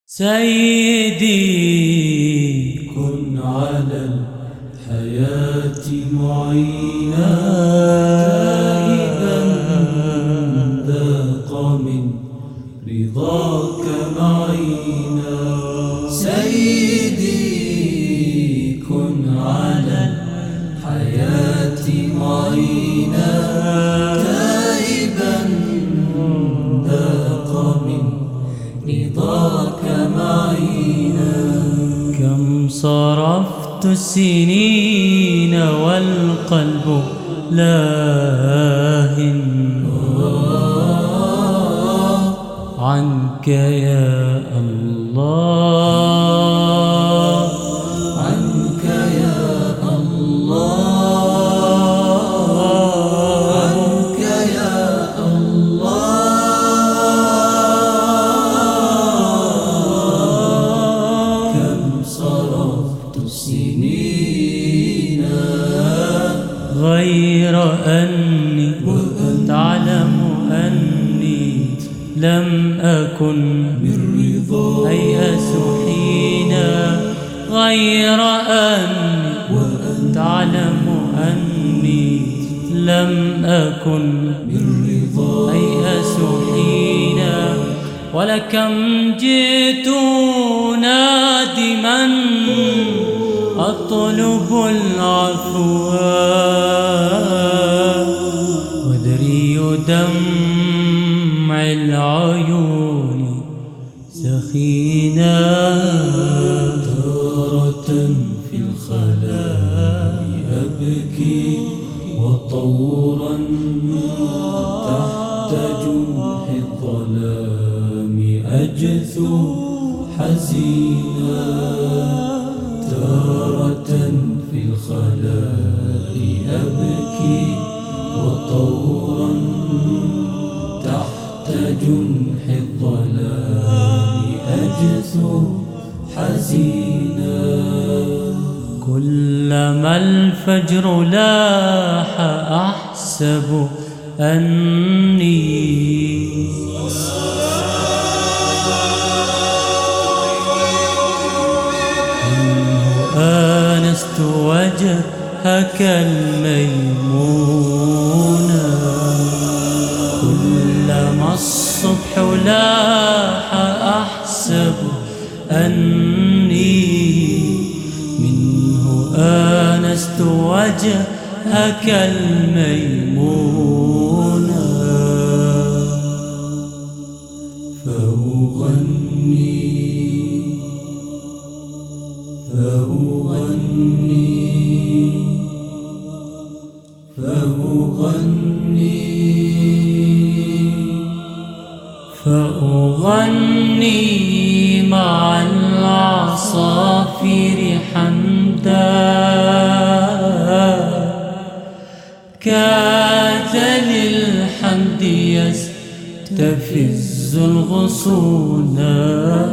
سيدي كن على الحياة معينا، تائبا ذاق من رضاك معينا. سيدي كن على الحياة معينا، تائبا ذاق من رضاك معينا. كم صرفت السنين والقلب لاهٍ عنك يا الله، عنك يا الله، عنك يا الله. كم صرفت السنين غير أني تعلم أني لم أكن بالرضا أيأس حينا، غير أني تعلم أني لم أكن بالرضا أيأس حينا. ولكم جئت نادما أطلب العفو، ودري دمع العيون سخينا. تارة في الخلاء أبكي، وطورا تحت جنح الظلام أجثو حزينا. تارة في الخلاء أبكي، وطورا تحت جنح الظلام أجثو حزينا. كلما الفجر لاح أحسب أني آنست وجهك الميمون. كلما الصبح لاح أحسب أني منه آنست وجهك الميمون. فأغني فأغني مع العصافير حمدا، كاد للحمد يستفز الغصونا.